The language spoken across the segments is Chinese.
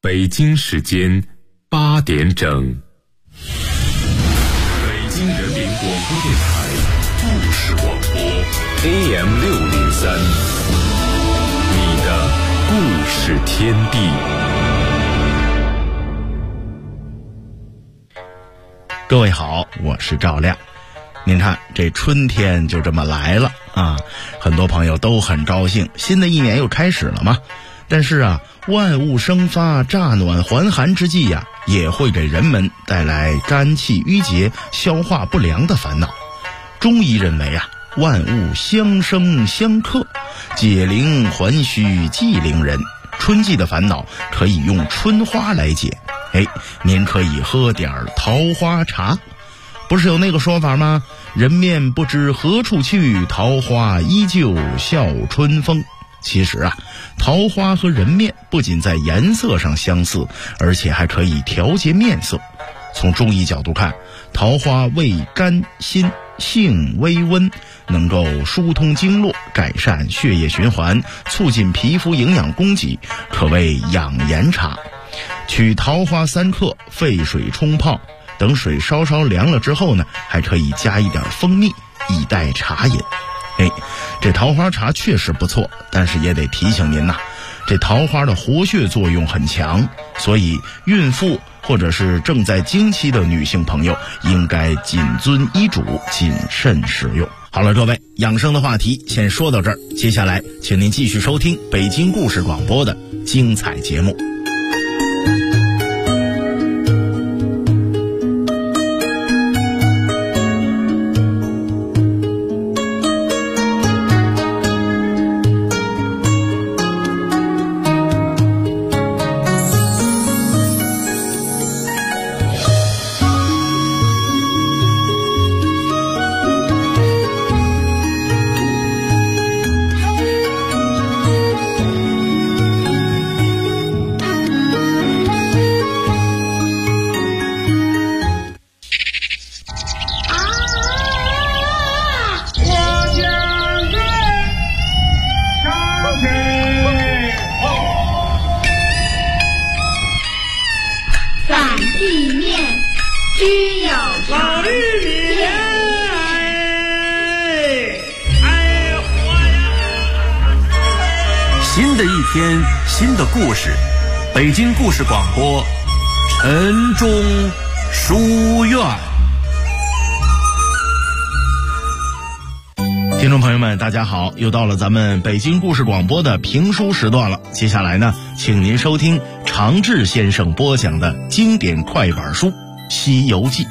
北京时间8点整。北京人民广播电台故事广播 AM603，你的故事天地。 各位好，我是赵亮。您看，这春天就这么来了啊，很多朋友都很高兴，新的一年又开始了嘛。但是啊，万物生发、乍暖还寒之际呀，也会给人们带来肝气郁结、消化不良的烦恼。中医认为啊，万物相生相克，解铃还须系铃人。春季的烦恼可以用春花来解。您可以喝点桃花茶。不是有那个说法吗？人面不知何处去，桃花依旧笑春风。其实啊，桃花和人面不仅在颜色上相似，而且还可以调节面色。从中医角度看，桃花味甘辛，性微温，能够疏通经络，改善血液循环，促进皮肤营养供给，可谓养颜茶。取桃花3克，沸水冲泡，等水稍稍凉了之后呢，还可以加一点蜂蜜，以代茶饮。这桃花茶确实不错，但是也得提醒您呐，这桃花的活血作用很强，所以孕妇或者是正在经期的女性朋友应该谨遵医嘱，谨慎使用。好了，各位，养生的话题先说到这儿，接下来请您继续收听北京故事广播的精彩节目。 新的一天，新的故事，北京故事广播，晨钟书院。 听众朋友们，大家好，又到了咱们北京故事广播的评书时段了。接下来呢，请您收听常志先生播讲的经典快板书《西游记》。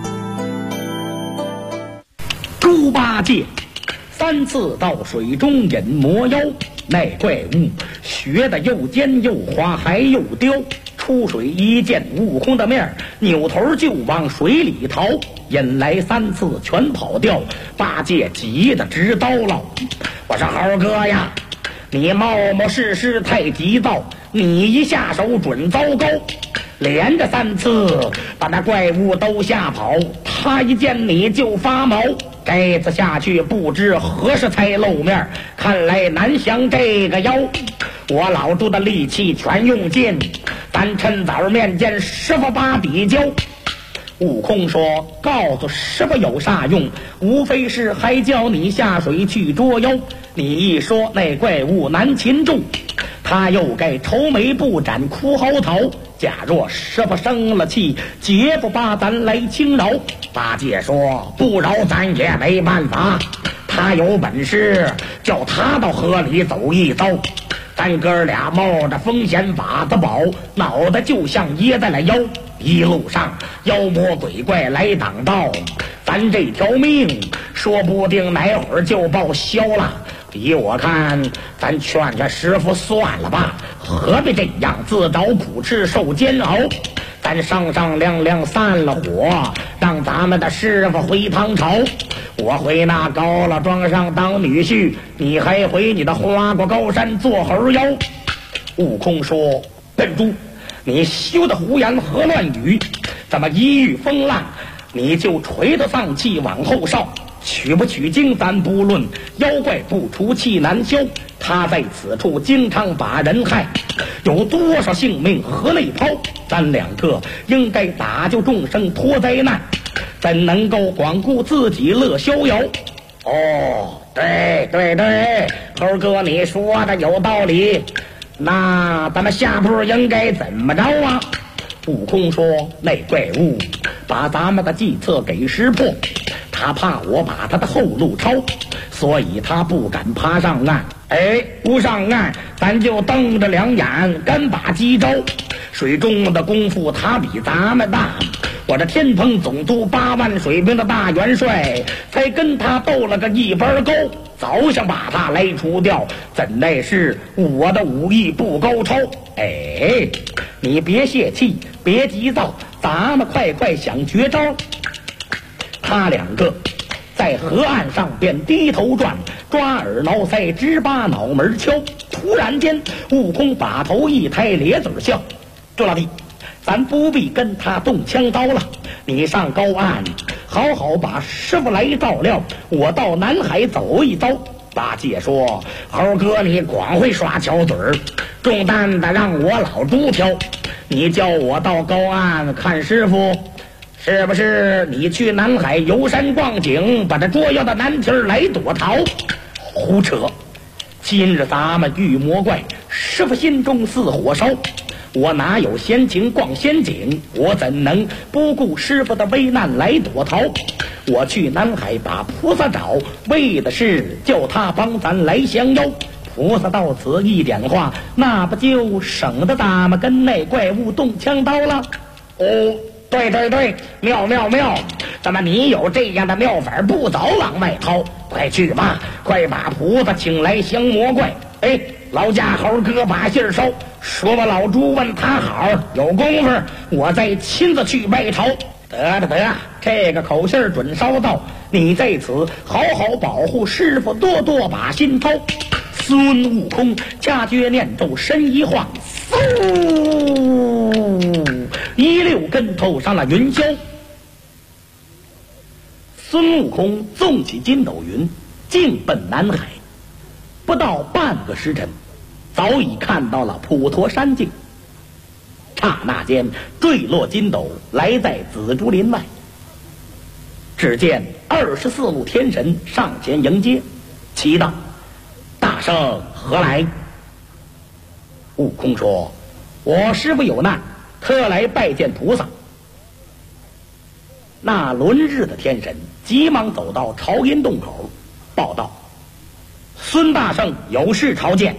猪八戒3次到水中引魔妖，那怪物学得又尖又滑还又刁，出水一见悟空的面，扭头就往水里逃，引来3次全跑掉，八戒急得直叨唠。我说猴哥呀，你冒失事太急躁，你一下手准糟糕，连着3次把那怪物都吓跑，他一见你就发毛，这次下去不知何时才露面，看来难降这个妖。我老猪的力气全用尽，咱趁早面见师傅把比较。悟空说，告诉师傅有啥用，无非是还叫你下水去捉妖。你一说那怪物难擒住，他又该愁眉不展哭嚎逃，假若师傅生了气，绝不把咱来轻饶。八戒说，不饶咱也没办法，他有本事叫他到河里走一遭，咱哥俩冒着风险把子保，脑袋就像噎在了腰，一路上妖魔鬼怪来挡道，咱这条命说不定哪会儿就报销了。依我看，咱劝劝师傅算了吧，何必这样自找苦吃受煎熬。咱商商量量散了伙，让咱们的师傅回唐朝，我回那高老庄上当女婿，你还回你的花果高山做猴妖。悟空说，笨猪，你休得胡言何乱语，怎么一遇风浪你就垂头丧气往后稍， 取不取经咱不论，妖怪不除气难消，他在此处经常把人害，有多少性命河内抛？咱两个应该打救众生脱灾难，怎能够光顾自己乐逍遥？哦，对，猴哥你说的有道理，那咱们下步应该怎么着啊？悟空说，那怪物把咱们的计策给识破，他怕我把他的后路抄，所以他不敢爬上岸。不上岸咱就瞪着两眼干把鸡招，水中的功夫他比咱们大，我这天蓬总督8万水兵的大元帅才跟他斗了个一般高，早想把他来除掉，怎奈是我的武艺不高超。你别泄气，别急躁，咱们快想绝招。他两个在河岸上便低头转，抓耳挠腮，直把脑门敲。突然间，悟空把头一抬，咧嘴笑：“周老弟，咱不必跟他动枪刀了，你上高岸，好好把师傅来照料，我到南海走一遭。”八戒说：“猴哥，你光会耍巧嘴儿，重担的让我老猪挑。你叫我到高岸看师傅，是不是你去南海游山逛景，把这捉妖的难题来躲逃？胡扯！今日咱们遇魔怪，师傅心中似火烧，我哪有闲情逛仙景？我怎能不顾师傅的危难来躲逃？我去南海把菩萨找，为的是叫他帮咱来降妖。菩萨到此一点话，那不就省得咱们跟那怪物动枪刀了？对，妙！怎么你有这样的妙法，不早往外掏？快去吧，快把菩萨请来降魔怪。老家猴哥把信儿捎，说吧，老猪问他好，有功夫我再亲自去外朝。得，这个口信准捎到，你在此好好保护师傅，多把心掏。孙悟空加诀念咒，身一晃，一溜跟头上了云霄。孙悟空纵起筋斗云，径奔南海。不到半个时辰，早已看到了普陀山境。刹那间坠落筋斗，来在紫竹林外。只见24路天神上前迎接，齐道：“大圣何来？”悟空说：“我师父有难，特来拜见菩萨。”那轮日的天神急忙走到朝阴洞口，报道：“孙大圣有事朝见。”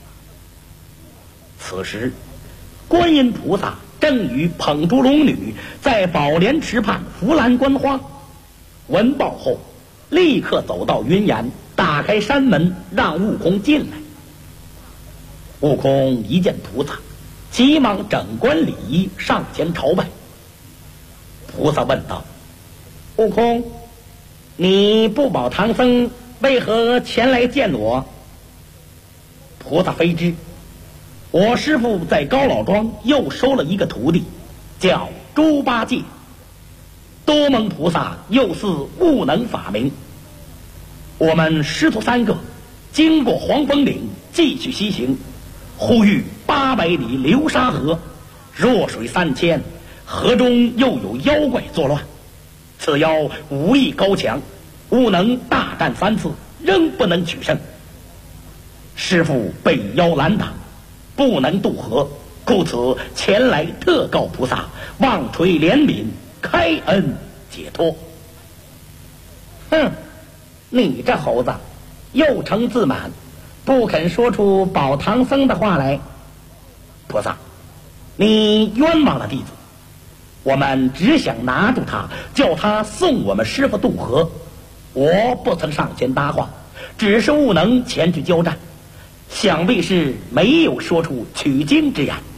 此时观音菩萨正与捧珠龙女在宝莲池畔扶栏观花，闻报后立刻走到云岩，打开山门让悟空进来。悟空一见菩萨，急忙整冠礼仪上前朝拜。菩萨问道：“悟空，你不保唐僧，为何前来见我？”菩萨非知，我师父在高老庄又收了一个徒弟，叫猪八戒，多蒙菩萨又似悟能法名。我们师徒3个经过黄风岭，继续西行，忽遇800里流沙河，弱水3000，河中又有妖怪作乱。此妖武艺高强，悟能大战3次，仍不能取胜。师父被妖拦挡，不能渡河，故此前来特告菩萨，望垂怜悯，开恩解脱。哼，你这猴子又成自满，不肯说出保唐僧的话来。菩萨，你冤枉了弟子，我们只想拿住他，叫他送我们师父渡河。我不曾上前搭话，只是悟能前去交战，想必是没有说出取经之言。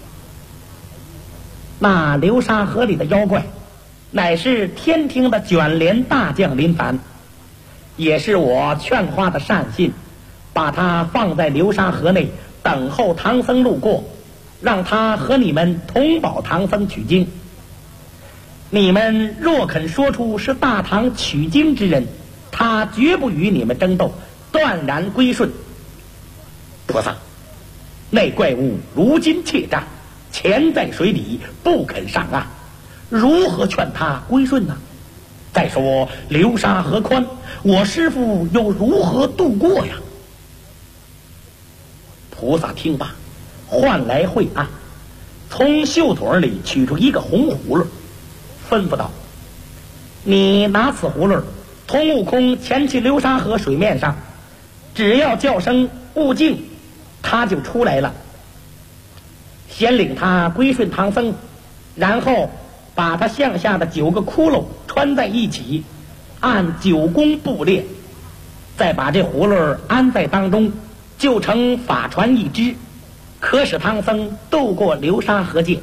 那流沙河里的妖怪，乃是天庭的卷帘大将临凡，也是我劝化的善信，把他放在流沙河内，等候唐僧路过，让他和你们同保唐僧取经。你们若肯说出是大唐取经之人， 他绝不与你们争斗，断然归顺。菩萨，那怪物如今怯战，潜在水底不肯上岸，如何劝他归顺呢？再说流沙河宽，我师父又如何渡过呀？菩萨听罢，唤来慧岸，从袖腿里取出一个红葫芦，吩咐道：你拿此葫芦，同悟空潜去流沙河水面上，只要叫声悟净，他就出来了。先领他归顺唐僧，然后把他向下的9个窟窿穿在一起，按9宫布列，再把这葫芦安在当中，就成法船一只，可使唐僧渡过流沙河界。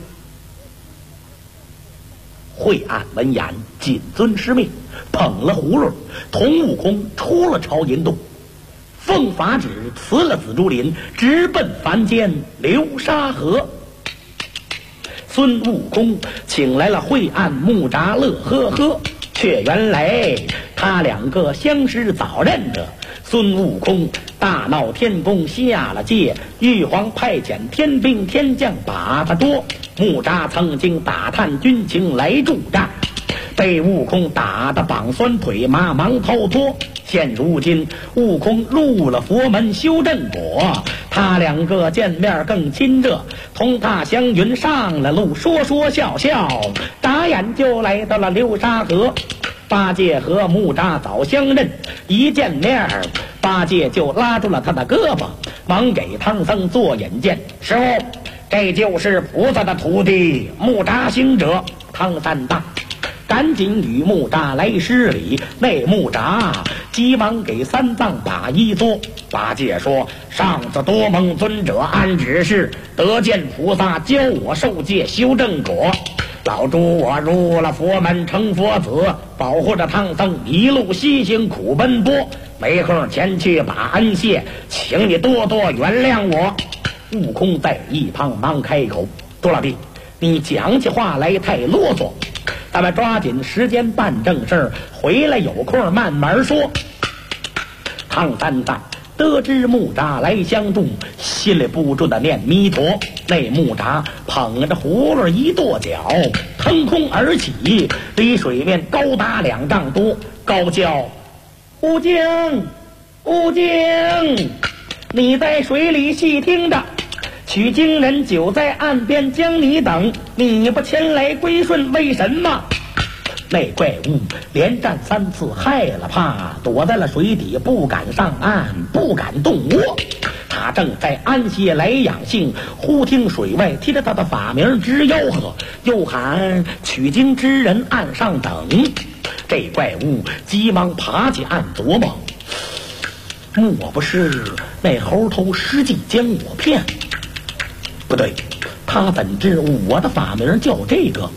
慧岸闻言，谨遵师命，捧了葫芦，同悟空出了朝银洞，奉法旨辞了紫竹林，直奔凡间流沙河。孙悟空请来了慧岸、木吒、乐呵呵，却原来他2个相识早认得。孙悟空大闹天宫下了界，玉皇派遣天兵天将把他捉。木吒曾经打探军情来助战，被悟空打得绑酸腿麻，忙逃脱。现如今悟空入了佛门修正果，他2个见面更亲热，同他祥云上了路，说说笑笑，眨眼就来到了流沙河。八戒和木吒早相认，一见面八戒就拉住了他的胳膊，忙给唐僧做引荐：师傅，这就是菩萨的徒弟木吒行者。唐三大赶紧与木吒来施礼，那木吒急忙给三藏把衣作。八戒说：上次多蒙尊者安指示，得见菩萨教我受戒修正果，老猪我入了佛门成佛子，保护着唐僧一路西行苦奔波，没空前去把恩谢，请你多多原谅我。悟空在一旁忙开口：多老弟，你讲起话来太啰嗦，咱们抓紧时间办正事儿，回来有空慢慢说。唐三藏得知木吒来相助，心里不住的念弥陀。那木吒捧着葫芦一跺脚，腾空而起，离水面高达2丈多，高叫：悟净，悟净，你在水里细听着，取经人久在岸边将你等，你不前来归顺，为什么？那怪物连战3次，害了怕，躲在了水底，不敢上岸，不敢动窝。他正在安歇来养性，忽听水外提着他的法名直吆喝，又喊：取经之人岸上等。这怪物急忙爬起岸琢磨，莫不是那猴头实际将我骗？不对，他怎知我的法名叫这个？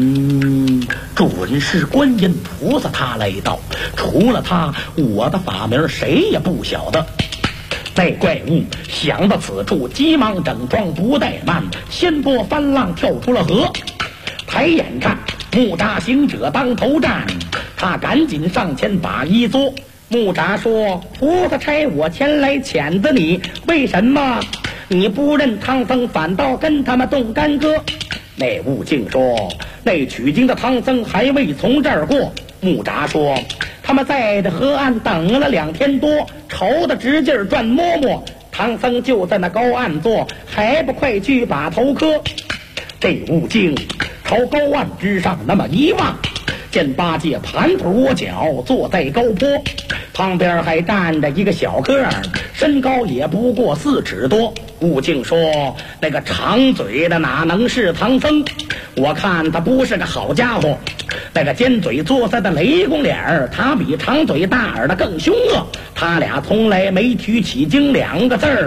准是观音菩萨他来到，除了他，我的法名谁也不晓得。那怪物想到此处，急忙整装不怠慢，掀波翻浪跳出了河。抬眼看木吒行者当头站，他赶紧上前把衣作。木吒说：菩萨差我前来谴责你，为什么你不认唐僧，反倒跟他们动干戈？那悟净说：那取经的唐僧还未从这儿过。木吒说：他们在这河岸等了2天多，愁得直劲儿转摸摸，唐僧就在那高岸坐，还不快去把头磕？这悟净朝高岸之上那么一望，见八戒盘腿窝脚坐在高坡，旁边还站着一个小个儿，身高也不过4尺多。悟净说：那个长嘴的哪能是唐僧？我看他不是个好家伙。那个尖嘴作腮的雷公脸儿，他比长嘴大耳的更凶恶。他俩从来没提起经2个字儿。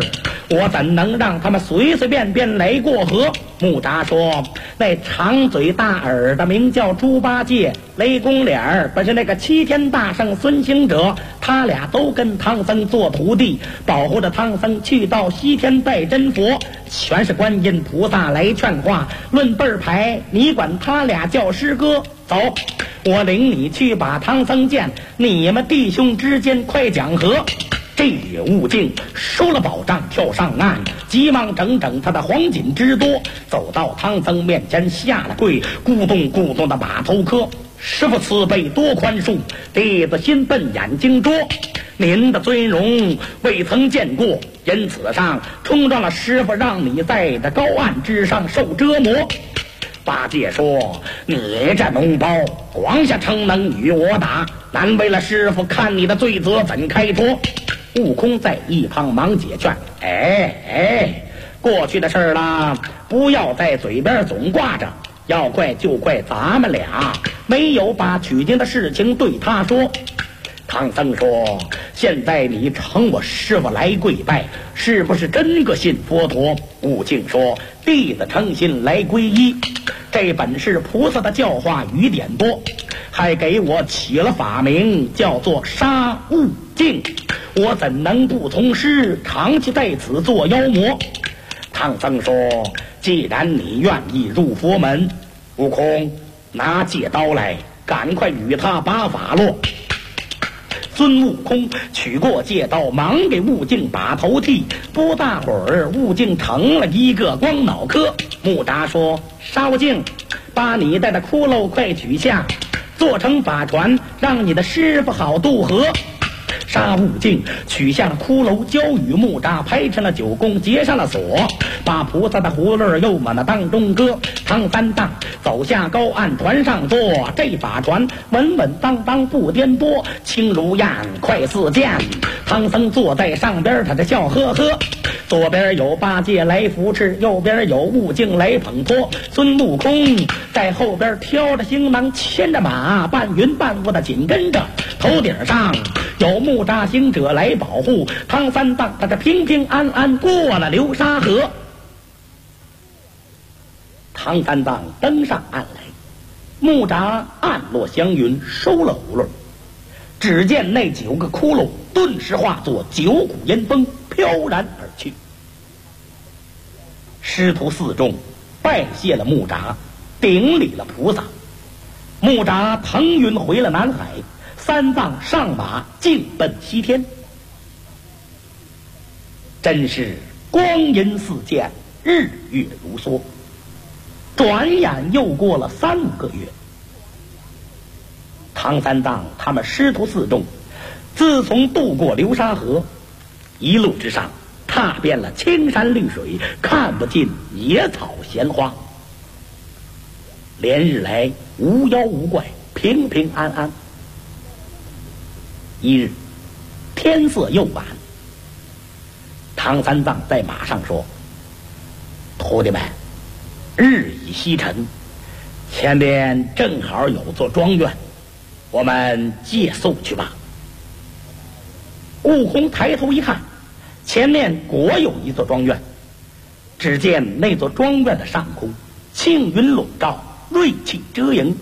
我怎能让他们随随便便来过河？木札说，那长嘴大耳的名叫猪八戒，雷公脸儿本是那个齐天大圣孙行者，他俩都跟唐僧做徒弟，保护着唐僧去到西天拜真佛，全是观音菩萨来劝话。论辈儿牌，你管他俩叫师哥。走，我领你去把唐僧见，你们弟兄之间快讲和。这悟净收了宝杖，跳上岸，急忙整他的黄锦之多，走到唐僧面前下了跪，咕咚咕咚的把头磕。师父慈悲多宽恕，弟子心笨眼睛拙，您的尊容未曾见过，因此上冲撞了师父，让你在这高岸之上受折磨。八戒说，你这脓包光下逞能与我打，难为了师父，看你的罪责怎开脱。悟空在一旁忙解劝，过去的事儿了，不要在嘴边总挂着，要怪就怪咱们俩没有把取经的事情对他说。唐僧说，现在你承我师父来跪拜，是不是真个信佛陀？悟净说，弟子诚心来皈依，这本是菩萨的教化与点拨，还给我起了法名叫做沙悟净，我怎能不从师，长期在此做妖魔？唐僧说，既然你愿意入佛门，悟空拿戒刀来，赶快与他把法落。孙悟空取过戒刀，忙给悟净把头剃，不大会儿悟净成了一个光脑壳。木札说，沙悟净，把你带的骷髅快取下，做成法船，让你的师傅好渡河。沙悟净取下了骷髅，交与木札，拍成了九宫，结上了锁，把菩萨的葫芦又往那当中搁。唐三藏走下高岸，船上坐，这法船稳稳当当不颠簸，轻如燕，快似箭。唐僧坐在上边，他这笑呵呵。左边有八戒来扶持，右边有悟净来捧托，孙悟空在后边挑着行囊，牵着马，半云半雾的紧跟着，头顶上有木札行者来保护。唐三藏他这平平安安过了流沙河。唐三藏登上岸来，木札暗落祥云，收了葫芦，只见那9个窟窿顿时化作9股阴风，飘然而去。师徒四众拜谢了木札，顶礼了菩萨。木札腾云回了南海，三藏上马径奔西天。真是光阴似箭，日月如梭，转眼又过了3、5个月。唐三藏他们师徒四众自从渡过流沙河，一路之上踏遍了青山绿水，看不尽野草闲花，连日来无妖无怪，平平安安。一日天色又晚，唐三藏在马上说，徒弟们，日已西沉，前边正好有座庄园，我们借宿去吧。悟空抬头一看，前面果有一座庄园，只见那座庄园的上空青云笼罩，瑞气遮营。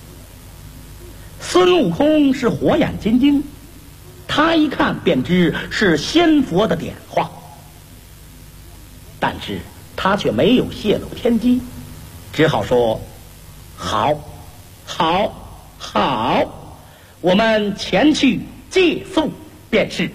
孙悟空是火眼金睛，他一看便知是仙佛的点化，但是他却没有泄露天机，只好说，好我们前去借宿便是。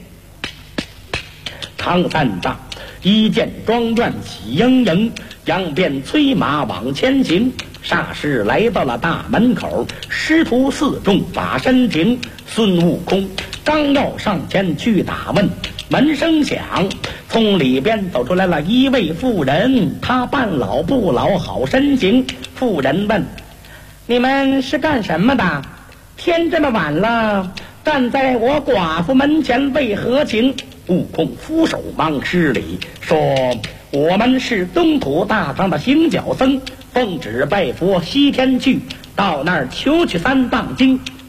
唐三藏一见庄院喜盈盈，扬鞭催马往前行，霎时来到了大门口，师徒四众把身停。孙悟空刚要上前去打问，门声响，从里边走出来了一位妇人，她半老不老，好身形。妇人问，你们是干什么的？天这么晚了，站在我寡妇门前为何情？悟空俯首忙施礼，说，我们是东土大唐的行脚僧，奉旨拜佛西天去，到那儿求取3藏经。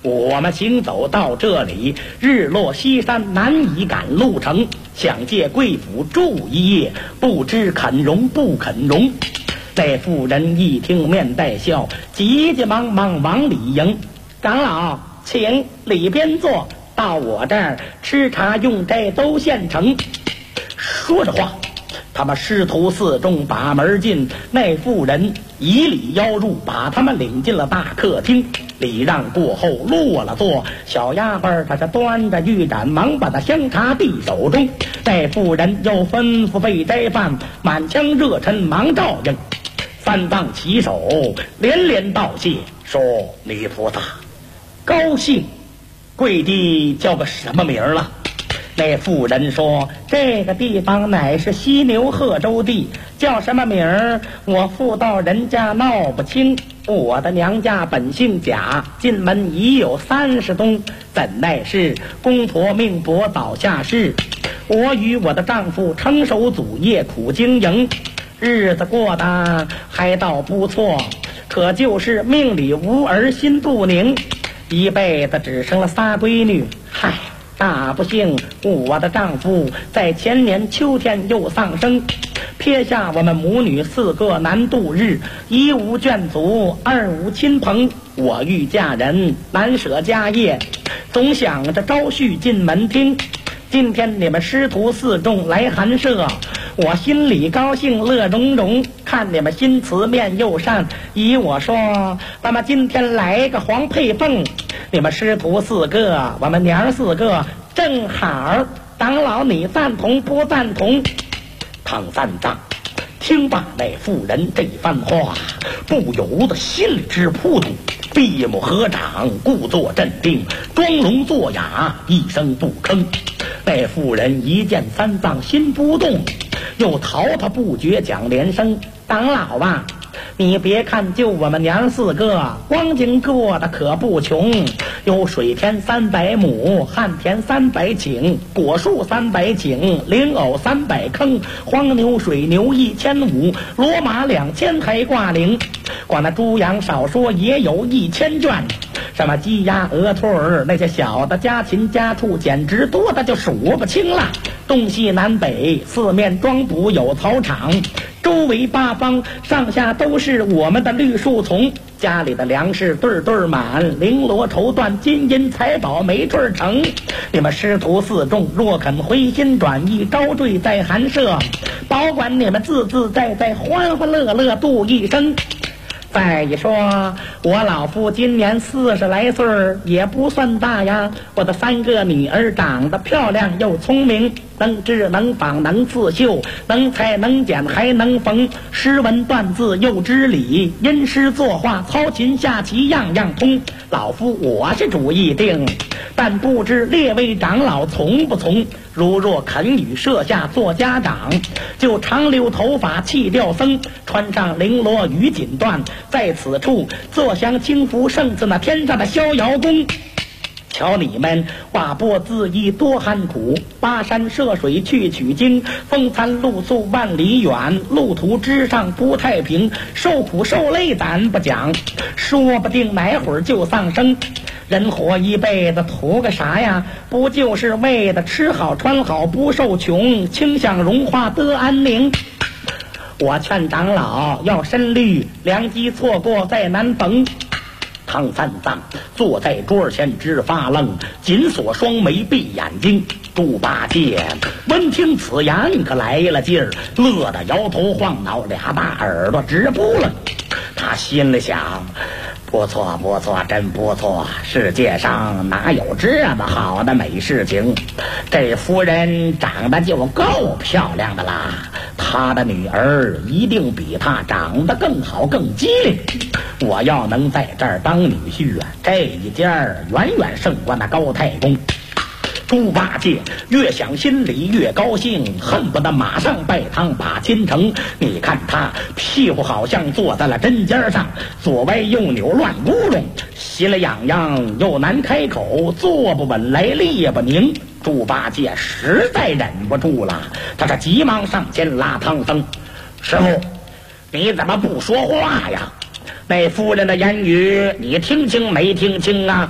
我们行走到这里，日落西山，难以赶路程，想借贵府住一夜，不知肯容不肯容。那妇人一听面带笑，急急忙忙往里迎。长老，请里边坐，到我这儿吃茶用斋都现成。说着话，他们师徒四众把门进，那妇人以礼邀入，把他们领进了大客厅。礼让过后落了座，小丫鬟她是端着玉盏，忙把那香茶递手中。那妇人又吩咐备斋饭，满腔热忱忙照应。三藏起手，连连道谢，说：“李菩萨，高兴。贵地叫个什么名了？”那妇人说：“这个地方乃是犀牛贺州地，叫什么名儿？我妇道人家闹不清。我的娘家本姓贾，进门已有30冬，怎奈是公婆命薄早下世。我与我的丈夫承守祖业，苦经营，日子过得还倒不错，可就是命里无儿心不宁，一辈子只生了仨闺女。嗨，大不幸，我的丈夫在前年秋天又丧生，撇下我们母女4个难度日，一无眷族，二无亲朋。我欲嫁人，难舍家业，总想着招婿进门厅。今天你们师徒4众来寒舍，我心里高兴乐融融，看你们心慈面又善，依我说，那么今天来个黄配凤，你们师徒4个，我们娘4个，正好。长老你赞同不赞同？唐三藏听罢那妇人这番话，不由得心里直扑通，闭目合掌，故作镇定，装聋作哑，一声不吭。那妇人一见三藏心不动，又滔滔不绝讲连声：“长老啊，你别看就我们娘4个，光景过得可不穷，有水田300亩，旱田300顷，果树300顷，灵藕300坑，黄牛水牛1500，骡马2000还挂铃，光那猪羊少说也有1000圈，什么鸡鸭鹅兔儿，那些小的家禽家畜简直多的就数不清了。东西南北4面庄补有草场，周围8方上下都是我们的绿树丛，家里的粮食对对满，绫罗绸缎金银财宝没准成。你们师徒4众若肯回心转意，招赘在寒舍，保管你们自自在在欢欢乐乐度一生。再一说，我老夫今年40来岁也不算大呀，我的3个女儿长得漂亮又聪明，能织能纺能刺绣，能裁能剪还能缝，诗文断字又知礼，吟诗作画操琴下棋样样通。老夫我是主意定，但不知列位长老从不从？如若肯与舍下做家长，就长留头发弃掉僧，穿上绫罗与锦缎，在此处坐享清福，胜似那天上的逍遥宫。瞧你们瓦钵自缢多寒苦，跋山涉水去取经，风餐露宿万里远，路途之上不太平，受苦受累咱不讲，说不定哪会儿就丧生。人活一辈子图个啥呀？不就是为了吃好穿好不受穷，清享荣华得安宁？我劝长老要深虑，良机错过再难逢。唐三藏坐在桌前直发愣，紧锁双眉闭眼睛。猪八戒闻听此言可来了劲儿，乐得摇头晃脑，俩大耳朵直扑棱。他心里想，不错不错，真不错，世界上哪有这么好的美事情？这夫人长得就够漂亮的啦，她的女儿一定比她长得更好更机灵。我要能在这儿当女婿啊，这一家远远胜过那高太公。猪八戒越想心里越高兴，恨不得马上拜堂把亲成。你看他屁股好像坐在了针尖上，左歪右扭乱咕隆，心里痒痒又难开口，坐不稳来力不宁。猪八戒实在忍不住了，他是急忙上前拉唐僧：“师傅，你怎么不说话呀？那夫人的言语你听清没听清啊？”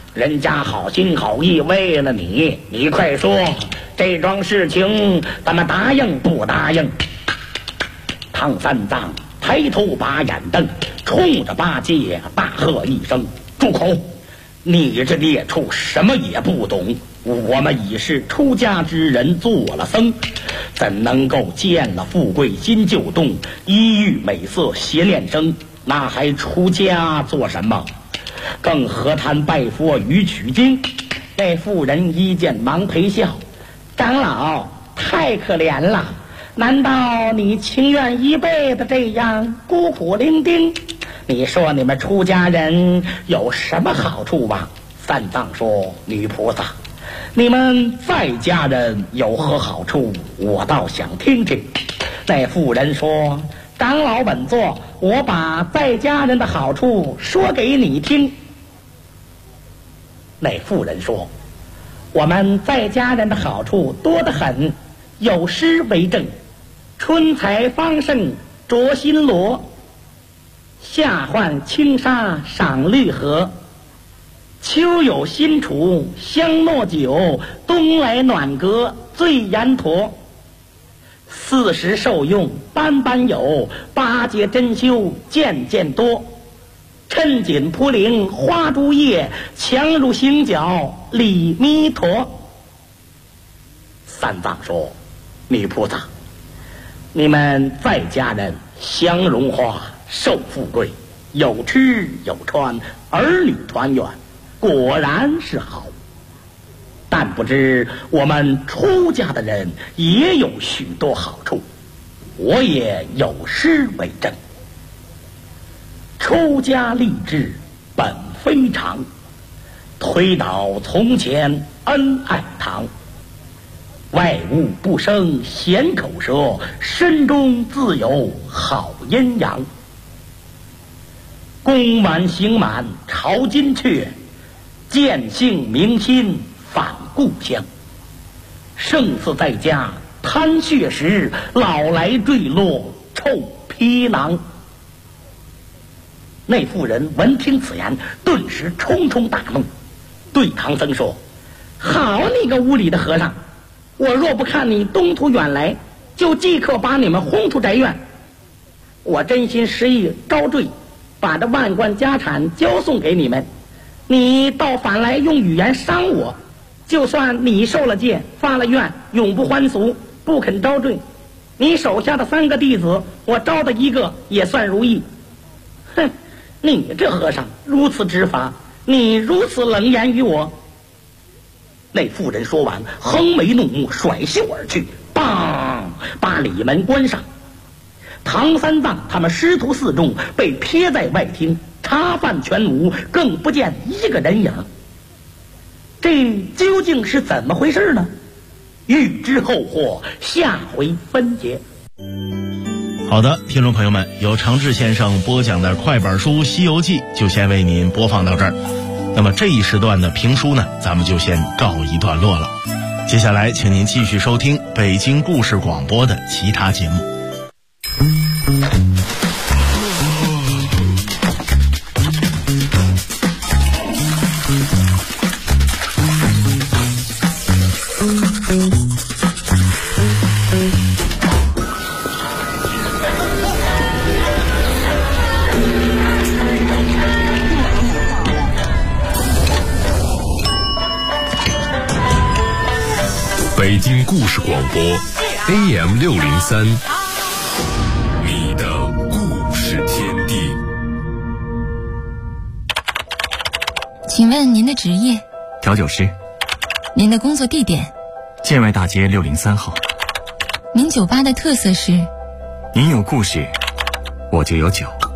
人家好心好意为了你，你快说这桩事情咱们答应不答应？唐三藏抬头把眼瞪，冲着八戒大喝一声：住口！你这孽畜什么也不懂，我们已是出家之人，做了僧，怎能够见了富贵心就动，衣欲美色邪念生？那还出家做什么？更何谈拜佛与取经？那妇人一见忙陪笑：长老太可怜了，难道你情愿一辈子这样孤苦伶仃？你说你们出家人有什么好处吧？三藏说：女菩萨，你们在家人有何好处？我倒想听听。那妇人说：长老稳坐，我把在家人的好处说给你听。那妇人说：我们在家人的好处多得很，有诗为证：春采芳盛着新罗，夏换青纱赏绿荷，秋有新锄香糯酒，冬来暖阁醉羊驼。40受用斑斑有，八节珍馐件件多。趁锦铺灵花珠叶，强如行脚李弥陀。三藏说：女菩萨，你们在家人享荣华受富贵，有吃有穿，儿女团圆，果然是好。但不知我们出家的人也有许多好处，我也有诗为证：出家立志本非常，推倒从前恩爱堂。外物不生闲口舌，身中自有好阴阳。宫满刑满朝金阙，见性明心返故乡。胜似在家贪血食，老来坠落臭皮囊。那妇人闻听此言，顿时冲冲大怒，对唐僧说：好你个无礼的和尚，我若不看你东途远来，就即刻把你们轰出宅院。我真心实意招赘，把这万贯家产交送给你们，你倒反来用语言伤我。就算你受了戒发了愿，永不还俗，不肯招赘，你手下的3个弟子我招的1个也算如意。哼，你这和尚如此执法，你如此冷言于我。那妇人说完，横眉怒目，甩袖而去，砰，把里门关上。唐三藏他们师徒4众被撇在外厅，茶饭全无，更不见一个人影。这究竟是怎么回事呢？欲知后祸，下回分解。 好的，听众朋友们，由常志先生播讲的快本书《西游记》就先为您播放到这儿。那么这一时段的评书呢，咱们就先告一段落了。接下来请您继续收听北京故事广播的其他节目。 北京故事广播 AM603， 你的故事天地。 请问您的职业？ 调酒师。 您的工作地点？ 建外大街603号。 您酒吧的特色是？ 您有故事，我就有酒。